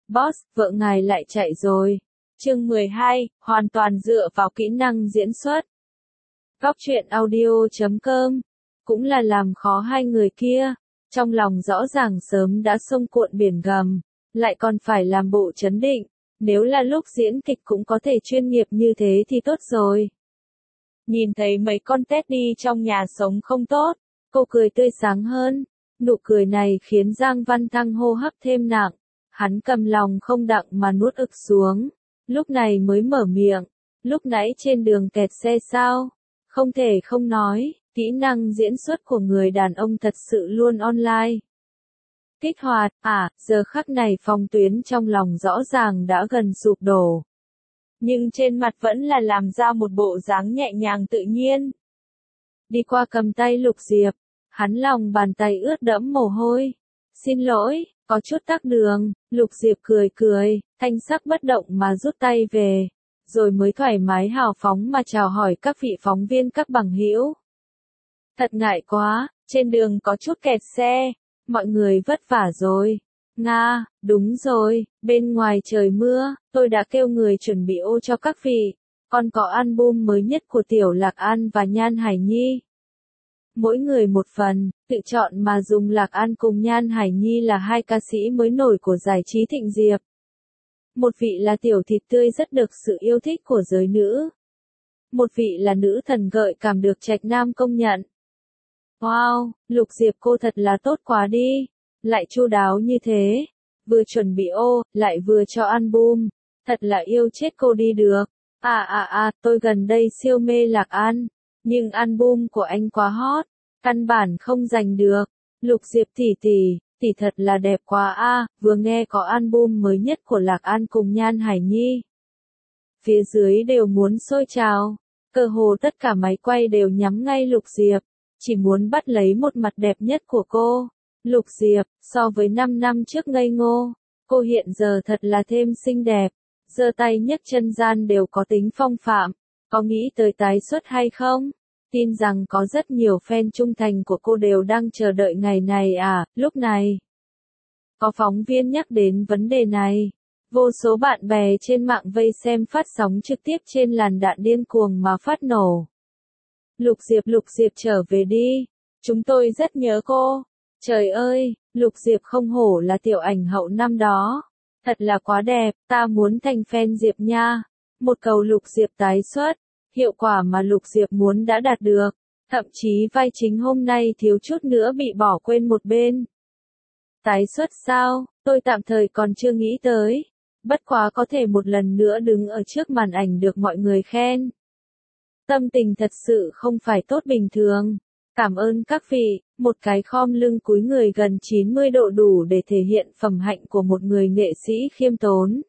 Boss, vợ ngài lại chạy rồi. Chương 12, hoàn toàn dựa vào kỹ năng diễn xuất. Góc truyện audio.com. Cũng là làm khó hai người kia. Trong lòng rõ ràng sớm đã sông cuộn biển gầm. Lại còn phải làm bộ trấn định. Nếu là lúc diễn kịch cũng có thể chuyên nghiệp như thế thì tốt rồi. Nhìn thấy mấy con Teddy trong nhà sống không tốt, cô cười tươi sáng hơn. Nụ cười này khiến Giang Văn Thăng hô hấp thêm nặng. Hắn cầm lòng không đặng mà nuốt ực xuống. Lúc này mới mở miệng. Lúc nãy trên đường kẹt xe sao? Không thể không nói, kỹ năng diễn xuất của người đàn ông thật sự luôn online. Kích hoạt, giờ khắc này phòng tuyến trong lòng rõ ràng đã gần sụp đổ. Nhưng trên mặt vẫn là làm ra một bộ dáng nhẹ nhàng tự nhiên. Đi qua cầm tay Lục Diệp, hắn lòng bàn tay ướt đẫm mồ hôi. Xin lỗi, có chút tắc đường, Lục Diệp cười cười, thanh sắc bất động mà rút tay về. Rồi mới thoải mái hào phóng mà chào hỏi các vị phóng viên các bằng hữu. Thật ngại quá, trên đường có chút kẹt xe, mọi người vất vả rồi. Nga, đúng rồi, bên ngoài trời mưa, tôi đã kêu người chuẩn bị ô cho các vị, còn có album mới nhất của Tiểu Lạc An và Nhan Hải Nhi. Mỗi người một phần, tự chọn mà dùng Lạc An cùng Nhan Hải Nhi là hai ca sĩ mới nổi của giải trí Thịnh Diệp. Một vị là tiểu thịt tươi rất được sự yêu thích của giới nữ. Một vị là nữ thần gợi cảm được Trạch Nam công nhận. Wow, Lục Diệp cô thật là tốt quá đi. Lại chu đáo như thế. Vừa chuẩn bị ô, lại vừa cho album. Thật là yêu chết cô đi được. Tôi gần đây siêu mê Lạc An. Nhưng album của anh quá hot. Căn bản không giành được. Lục Diệp tỷ thật là đẹp quá vừa nghe có album mới nhất của Lạc An cùng Nhan Hải Nhi. Phía dưới đều muốn sôi trào. Cơ hồ tất cả máy quay đều nhắm ngay Lục Diệp. Chỉ muốn bắt lấy một mặt đẹp nhất của cô. Lục Diệp, so với 5 năm trước ngây ngô, cô hiện giờ thật là thêm xinh đẹp. Giơ tay nhấc chân gian đều có tính phong phạm. Có nghĩ tới tái xuất hay không? Tin rằng có rất nhiều fan trung thành của cô đều đang chờ đợi ngày này lúc này. Có phóng viên nhắc đến vấn đề này. Vô số bạn bè trên mạng vây xem phát sóng trực tiếp trên làn đạn điên cuồng mà phát nổ. Lục Diệp trở về đi. Chúng tôi rất nhớ cô. Trời ơi, Lục Diệp không hổ là tiểu ảnh hậu năm đó. Thật là quá đẹp, ta muốn thành fan Diệp nha. Một cầu Lục Diệp tái xuất. Hiệu quả mà Lục Diệp muốn đã đạt được. Thậm chí vai chính hôm nay thiếu chút nữa bị bỏ quên một bên. Tái xuất sao? Tôi tạm thời còn chưa nghĩ tới. Bất quá có thể một lần nữa đứng ở trước màn ảnh được mọi người khen. Tâm tình thật sự không phải tốt bình thường. Cảm ơn các vị, một cái khom lưng cúi người gần 90 độ đủ để thể hiện phẩm hạnh của một người nghệ sĩ khiêm tốn.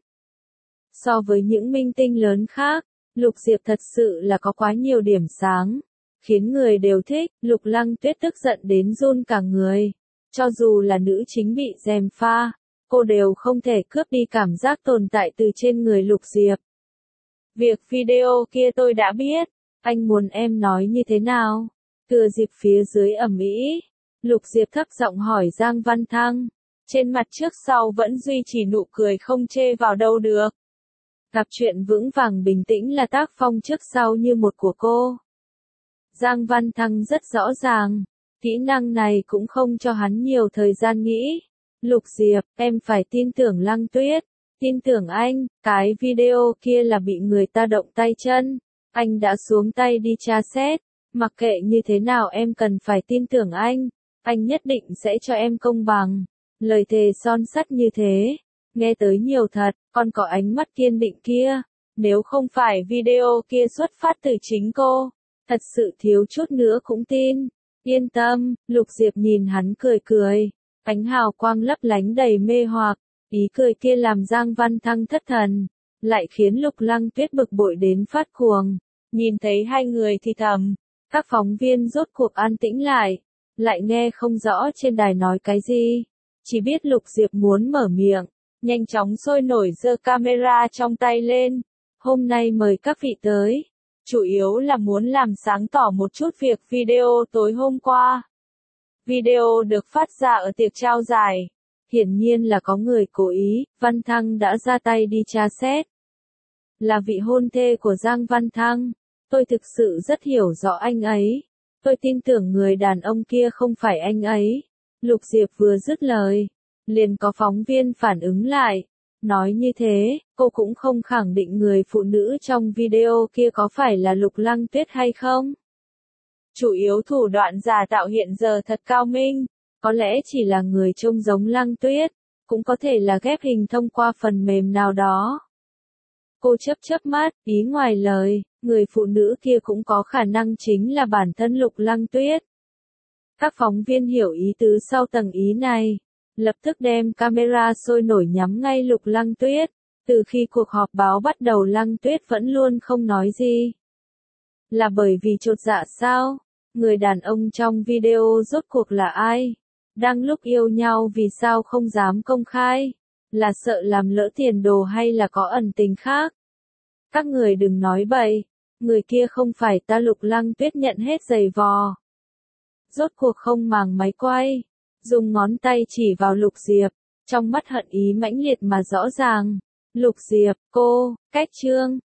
So với những minh tinh lớn khác, Lục Diệp thật sự là có quá nhiều điểm sáng, khiến người đều thích. Lục Lăng Tuyết tức giận đến run cả người. Cho dù là nữ chính bị gièm pha, cô đều không thể cướp đi cảm giác tồn tại từ trên người Lục Diệp. Việc video kia tôi đã biết, anh muốn em nói như thế nào? Thừa dịp phía dưới ầm ĩ, Lục Diệp thấp giọng hỏi Giang Văn Thăng. Trên mặt trước sau vẫn duy trì nụ cười không chê vào đâu được. Gặp chuyện vững vàng bình tĩnh là tác phong trước sau như một của cô. Giang Văn Thăng rất rõ ràng, kỹ năng này cũng không cho hắn nhiều thời gian nghĩ. Lục Diệp, em phải tin tưởng Lăng Tuyết, tin tưởng anh, cái video kia là bị người ta động tay chân. Anh đã xuống tay đi tra xét, mặc kệ như thế nào em cần phải tin tưởng anh nhất định sẽ cho em công bằng. Lời thề son sắt như thế, nghe tới nhiều thật, còn có ánh mắt kiên định kia. Nếu không phải video kia xuất phát từ chính cô, thật sự thiếu chút nữa cũng tin. Yên tâm, Lục Diệp nhìn hắn cười cười, ánh hào quang lấp lánh đầy mê hoặc, ý cười kia làm Giang Văn Thăng thất thần, lại khiến Lục Lăng Tuyết bực bội đến phát cuồng. Nhìn thấy hai người thì thầm, các phóng viên rốt cuộc an tĩnh lại nghe không rõ trên đài nói cái gì, chỉ biết Lục Diệp muốn mở miệng, nhanh chóng sôi nổi giơ camera trong tay lên. Hôm nay mời các vị tới, chủ yếu là muốn làm sáng tỏ một chút việc video tối hôm qua. Video được phát ra ở tiệc trao giải. Hiển nhiên là có người cố ý, Văn Thăng đã ra tay đi tra xét. Là vị hôn thê của Giang Văn Thăng. Tôi thực sự rất hiểu rõ anh ấy. Tôi tin tưởng người đàn ông kia không phải anh ấy. Lục Diệp vừa dứt lời, liền có phóng viên phản ứng lại. Nói như thế, cô cũng không khẳng định người phụ nữ trong video kia có phải là Lục Lăng Tuyết hay không. Chủ yếu thủ đoạn giả tạo hiện giờ thật cao minh, có lẽ chỉ là người trông giống Lăng Tuyết, cũng có thể là ghép hình thông qua phần mềm nào đó. Cô chớp mắt, ý ngoài lời, người phụ nữ kia cũng có khả năng chính là bản thân Lục Lăng Tuyết. Các phóng viên hiểu ý tứ sau tầng ý này, lập tức đem camera sôi nổi nhắm ngay Lục Lăng Tuyết. Từ khi cuộc họp báo bắt đầu Lăng Tuyết vẫn luôn không nói gì. Là bởi vì chột dạ sao? Người đàn ông trong video rốt cuộc là ai? Đang lúc yêu nhau vì sao không dám công khai? Là sợ làm lỡ tiền đồ hay là có ẩn tình khác? Các người đừng nói bậy, người kia không phải ta. Lục Lăng Tuyết nhận hết giày vò. Rốt cuộc không màng máy quay, dùng ngón tay chỉ vào Lục Diệp, trong mắt hận ý mãnh liệt mà rõ ràng. Lục Diệp, cô, cách chương.